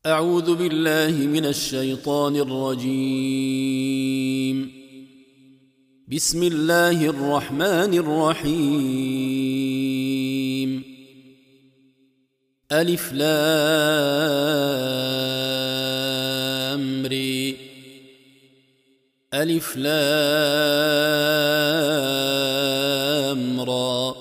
أعوذ بالله من الشيطان الرجيم. بسم الله الرحمن الرحيم. ألف لام ر ألف لام را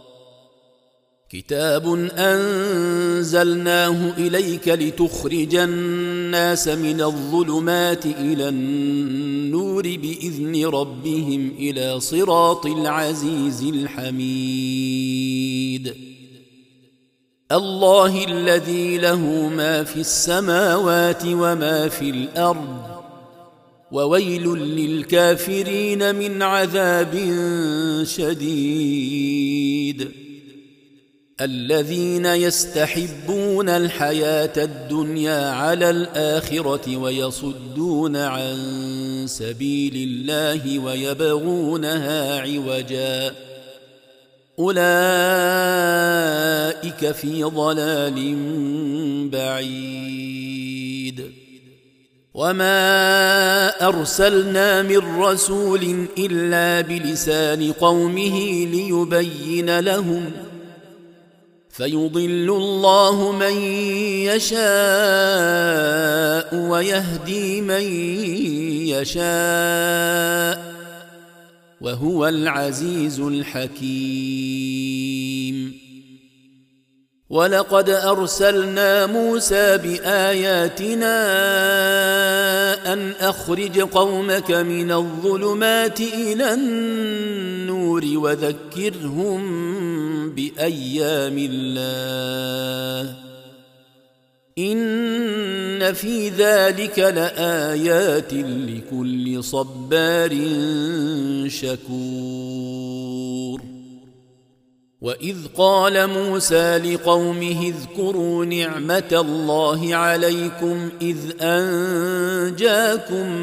كتاب أنزلناه إليك لتخرج الناس من الظلمات إلى النور بإذن ربهم إلى صراط العزيز الحميد. الله الذي له ما في السماوات وما في الأرض، وويل للكافرين من عذاب شديد. الذين يستحبون الحياة الدنيا على الآخرة ويصدون عن سبيل الله ويبغونها عوجا، أولئك في ضلال بعيد. وما أرسلنا من رسول إلا بلسان قومه ليبين لهم، فيضل الله من يشاء ويهدي من يشاء، وهو العزيز الحكيم. ولقد أرسلنا موسى بآياتنا أن أخرج قومك من الظلمات إلى النور وذكرهم بأيام الله، إن في ذلك لآيات لكل صبار شكور. وإذ قال موسى لقومه اذكروا نعمة الله عليكم إذ أنجاكم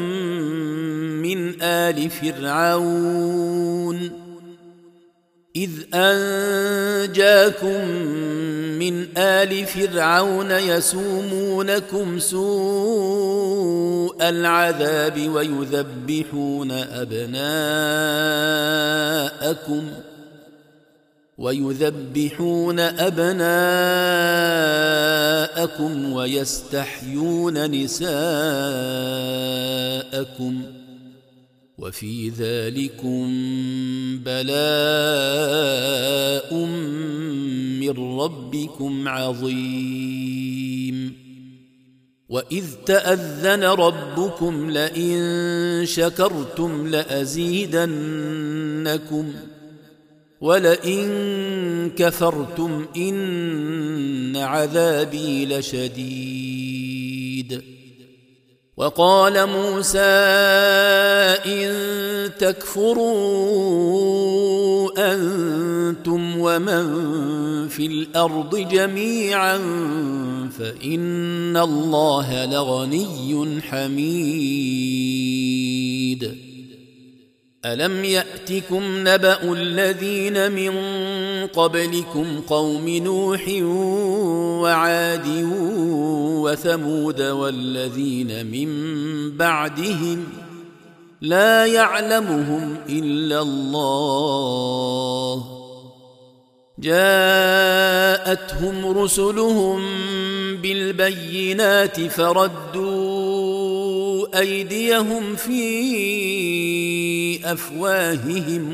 من آل فرعون يسومونكم سوء العذاب ويذبحون أبناءكم ويستحيون نساءكم، وفي ذلكم بلاء من ربكم عظيم. وإذ تأذن ربكم لئن شكرتم لأزيدنكم ولئن كفرتم إن عذابي لشديد. وقال موسى إن تكفروا أنتم ومن في الأرض جميعا فإن الله لغني حميد. ألم يأتكم نبأ الذين من قبلكم قوم نوح وعاد وثمود والذين من بعدهم لا يعلمهم إلا الله، جاءتهم رسلهم بالبينات فردوا أيديهم في أفواههم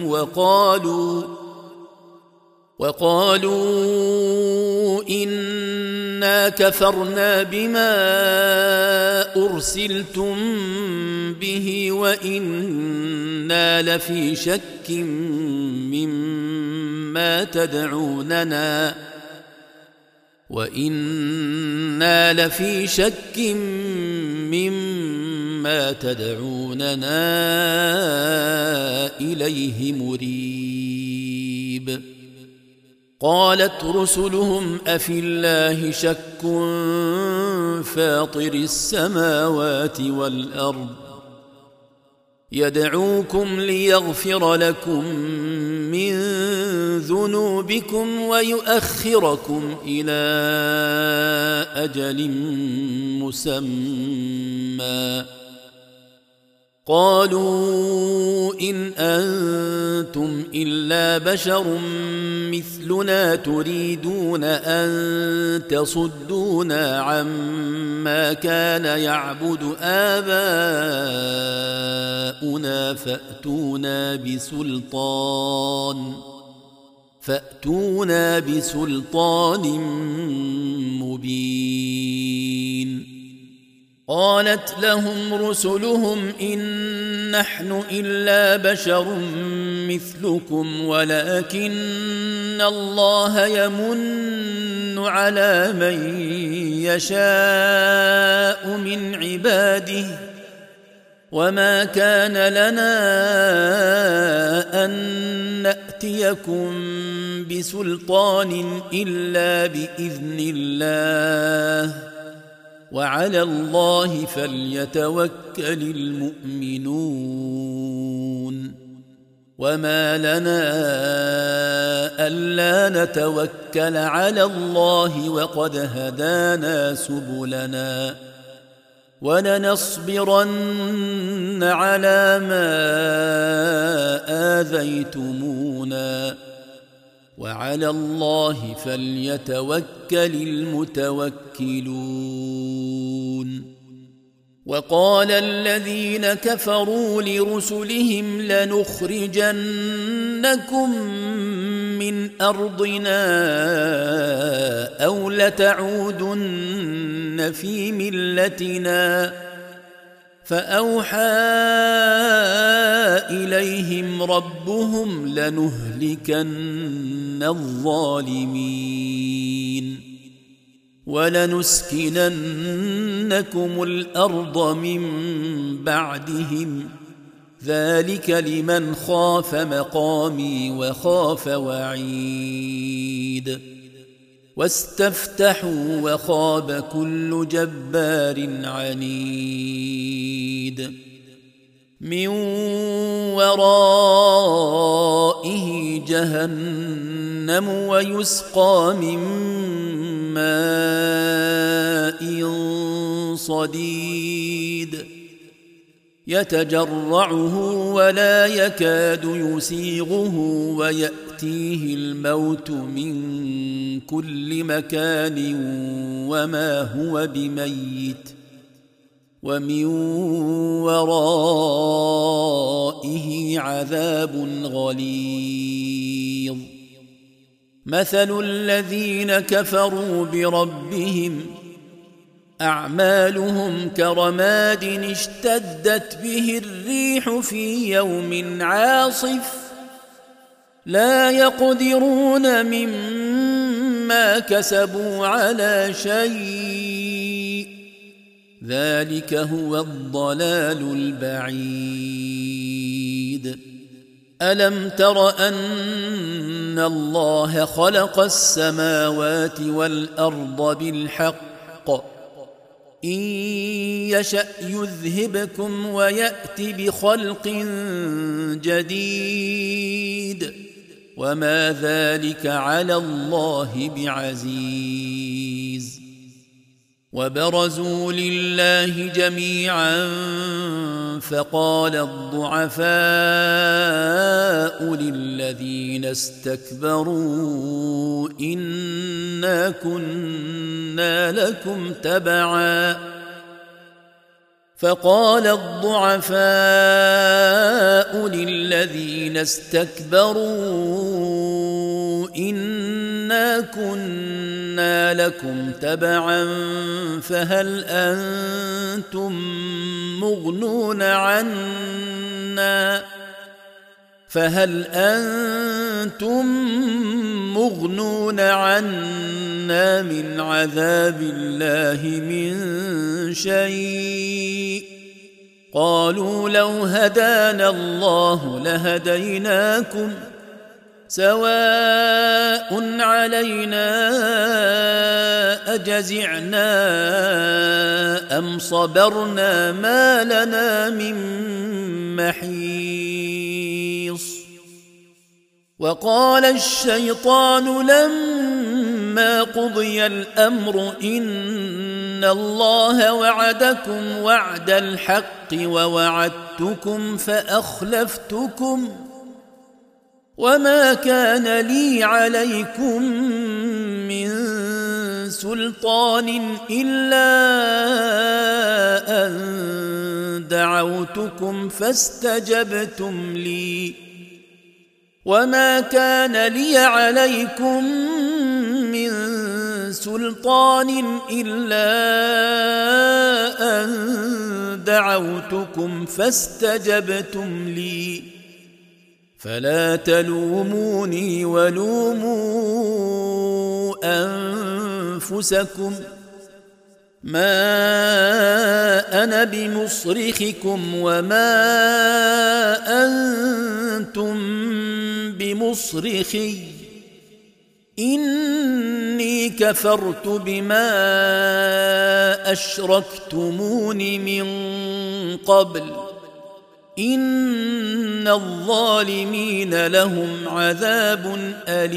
وقالوا إنا كفرنا بما أرسلتم به وإنا لفي شك مما تدعوننا إليه مريب. قالت رسلهم أفي الله شك فاطر السماوات والأرض، يدعوكم ليغفر لكم من ذنوبكم ويؤخركم إلى أجل مسمى قالوا إن أنتم إلا بشر مثلنا تريدون أن تصدونا عما كان يعبد آباؤنا فأتونا بسلطان مبين قالت لهم رسلهم إن نحن إلا بشر مثلكم ولكن الله يمن على من يشاء من عباده وما كان لنا أن نأتيكم بسلطان إلا بإذن الله وعلى الله فليتوكل المؤمنون وما لنا ألا نتوكل على الله وقد هدانا سبلنا ولنصبرن على ما آذيتمونا وعلى الله فليتوكل المتوكلون وقال الذين كفروا لرسلهم لنخرجنكم من أرضنا أو لتعودن في ملتنا فأوحى إليهم ربهم لنهلكن الظالمين ولنسكننكم الأرض من بعدهم ذلك لمن خاف مقامي وخاف وعيد واستفتحوا وخاب كل جبار عنيد من ورائه جهنم ويسقى من ماء صديد يتجرعه ولا يكاد يسيغه ويأتيه الموت من كل مكان وما هو بميت ومن ورائه عذاب غليظ مثل الذين كفروا بربهم أعمالهم كرماد اشتدت به الريح في يوم عاصف لا يقدرون مما كسبوا على شيء ذلك هو الضلال البعيد ألم تر أن الله خلق السماوات والأرض بالحق إن يشأ يذهبكم ويأت بخلق جديد وما ذلك على الله بعزيز وبرزوا لله جميعا فقال الضعفاء للذين استكبروا إنا كنا لكم تبعا فهل أنتم مغنون عنا من عذاب الله من شيء قالوا لو هدانا الله لهديناكم سواء علينا أجزعنا أم صبرنا ما لنا من محيص وقال الشيطان لما قضي الأمر إن الله وعدكم وعد الحق ووعدتكم فأخلفتكم وما كان لي عليكم من سلطان إلا أن دعوتكم فاستجبتم لي وما كان لي عليكم من سلطان إلا أن دعوتكم فاستجبتم لي فلا تلوموني ولوموا أنفسكم ما أنا بمصرخكم وما أنتم بمصرخي إني كفرت بما أشركتمون من قبل إن الظالمين لهم عذاب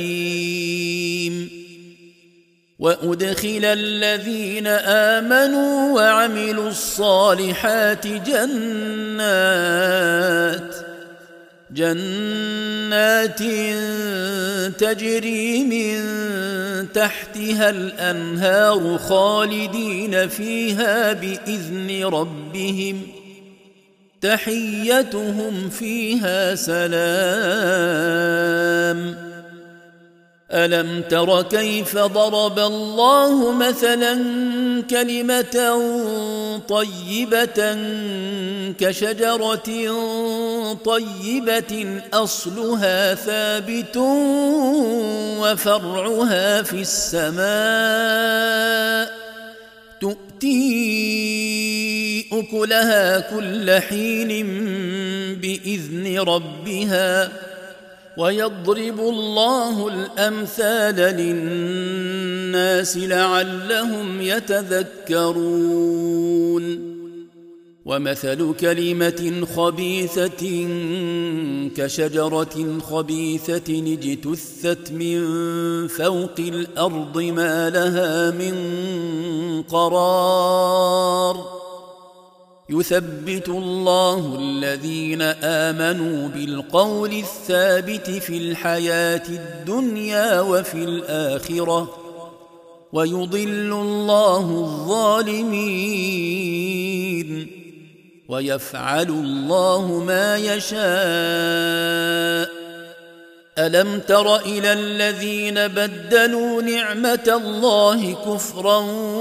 أليم وأدخل الذين آمنوا وعملوا الصالحات جنات تجري من تحتها الأنهار خالدين فيها بإذن ربهم تحيتهم فيها سلام ألم تر كيف ضرب الله مثلا كلمة طيبة كشجرة طيبة أصلها ثابت وفرعها في السماء تؤتي أكلها كل حين بإذن ربها ويضرب الله الأمثال للناس لعلهم يتذكرون ومثل كلمة خبيثة كشجرة خبيثة اجتثت من فوق الأرض ما لها من قرار يثبت الله الذين آمنوا بالقول الثابت في الحياة الدنيا وفي الآخرة ويضل الله الظالمين ويفعل الله ما يشاء ألم تر إلى الذين بدلوا نعمة الله كفرا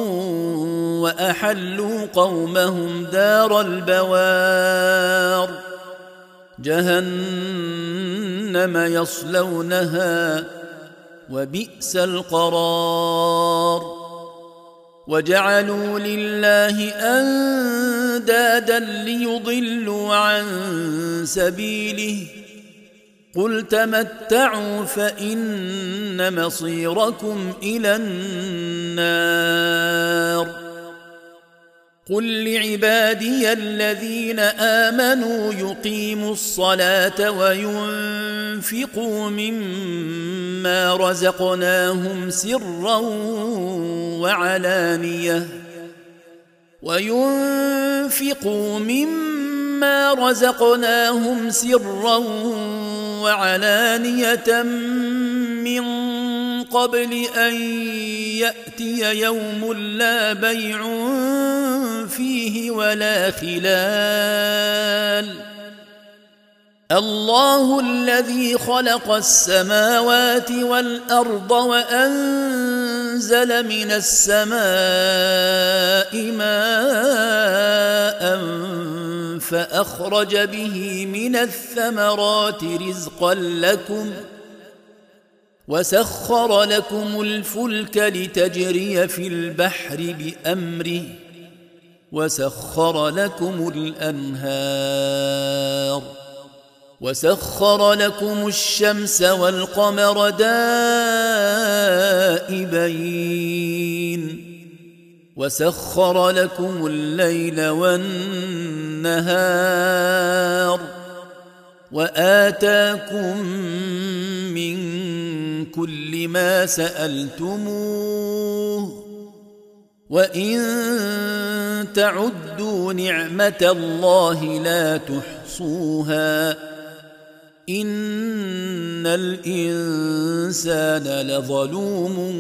وأحلوا قومهم دار البوار جهنم يصلونها وبئس القرار وجعلوا لله أندادا ليضلوا عن سبيله قل تمتعوا فإن مصيركم إلى النار قل لعبادي الذين آمنوا يقيموا الصلاة وينفقوا رزقناهم سرا وعلانية وينفقوا مما رزقناهم سرا وعلانية من قبل أن يأتي يوم لا بيع فيه ولا خلال الله الذي خلق السماوات والأرض وأنزل من السماء ماء فأخرج به من الثمرات رزقا لكم وسخر لكم الفلك لتجري في البحر بأمره وسخر لكم الأنهار وسخر لكم الشمس والقمر دائبين وسخر لكم الليل والنهار وآتاكم من كل ما سألتموه وإن تعدوا نعمة الله لا تحصوها إن الإنسان لظلوم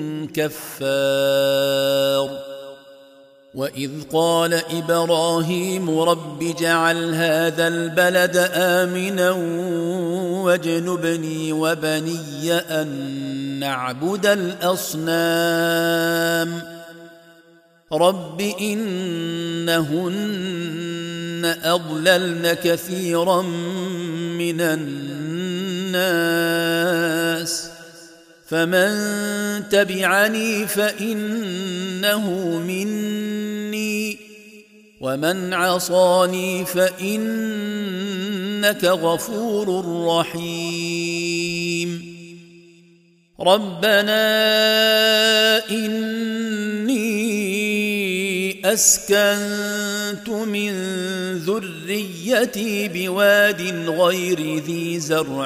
كفار وإذ قال إبراهيم رب اجعل هذا البلد آمنا واجنبني وبني أن نعبد الأصنام رب إنهن أضللن كثيرا من الناس فمن تبعني فإنه مني ومن عصاني فإنك غفور رحيم ربنا إني أسكنت من ذريتي بواد غير ذي زرع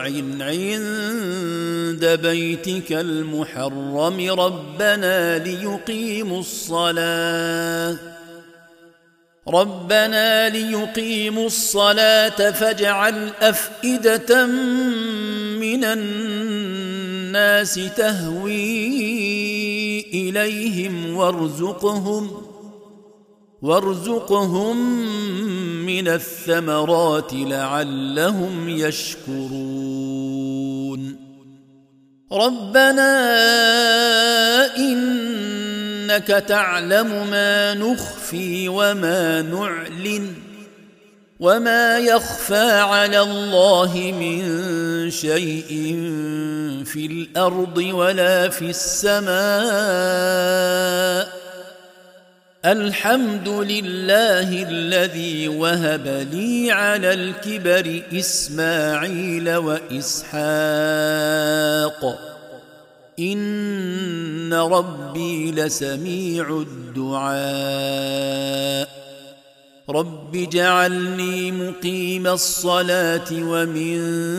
عند بيتك المحرم ربنا ليقيموا الصلاة فاجعل أفئدة من الناس تهوي إليهم وارزقهم من الثمرات لعلهم يشكرون ربنا إنك تعلم ما نخفي وما نعلن وما يخفى على الله من شيء في الأرض ولا في السماء الحمد لله الذي وهب لي على الكبر إسماعيل وإسحاق إن ربي لسميع الدعاء رب اجعلني مقيم الصلاة ومن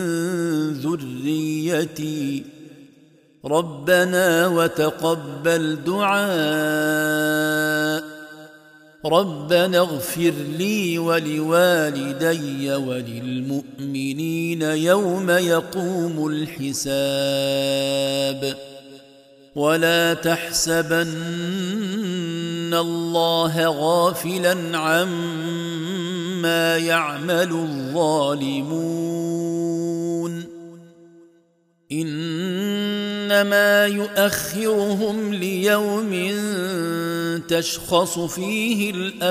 ذريتي ربنا وتقبل دعاء ربنا اغفر لي ولوالدي وللمؤمنين يوم يقوم الحساب ولا تحسبن الله غافلا عما يعمل الظالمون إنما يؤخرهم ليوم تشخص فيه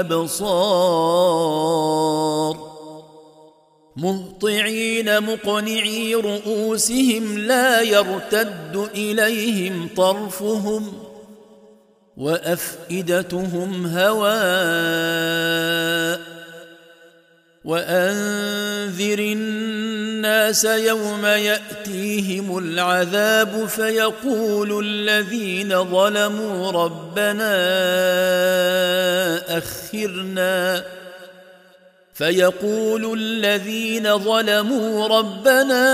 الأبصار مهطعين مقنعي رؤوسهم لا يرتد إليهم طرفهم وأفئدتهم هواء وأنذر الناس يوم يأتيهم العذاب فيقول الذين ظلموا ربنا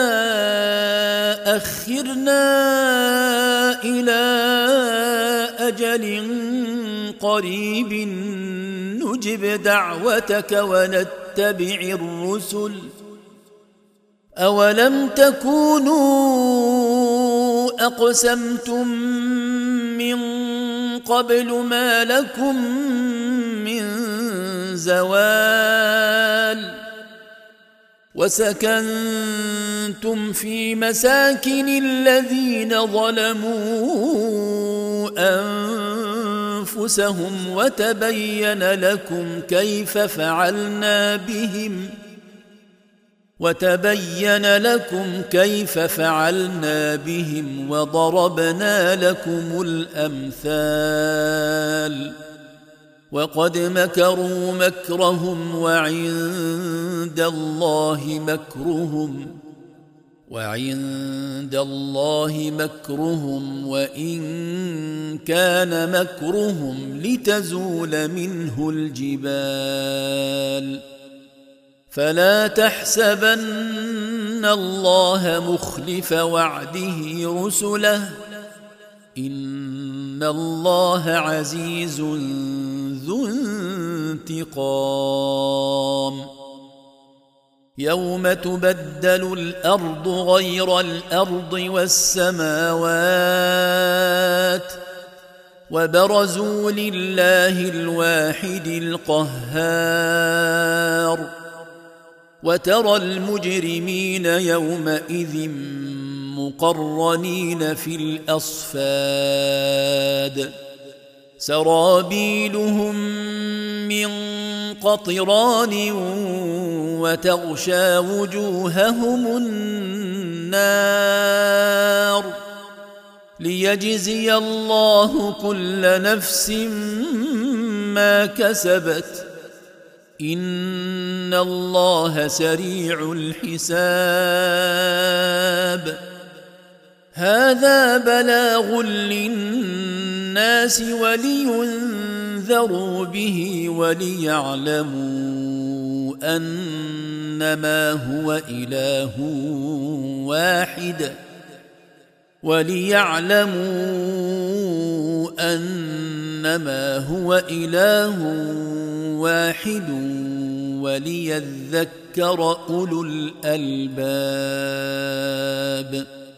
أخرنا إلى أجل قريب نجب دعوتك ونتبع الرسل أولم تكونوا أقسمتم من قبل ما لكم من زوال وسكنتم في مساكن الذين ظلموا أنفسهم وتبين لكم كيف فعلنا بهم وضربنا لكم الأمثال وقد مكروا مكرهم وعند الله مكرهم وإن كان مكرهم لتزول منه الجبال فلا تحسبن الله مخلف وعده رسله إن الله عزيز ذو انتقام يوم تبدل الأرض غير الأرض والسماوات وبرزوا لله الواحد القهار وترى المجرمين يومئذ مقرنين في الأصفاد سرابيلهم من قطران وتغشى وجوههم النار ليجزي الله كل نفس ما كسبت إن الله سريع الحساب هذا بلاغ للناس ولينذروا به وليعلموا أنما هو إله واحد وليذكر أولو الألباب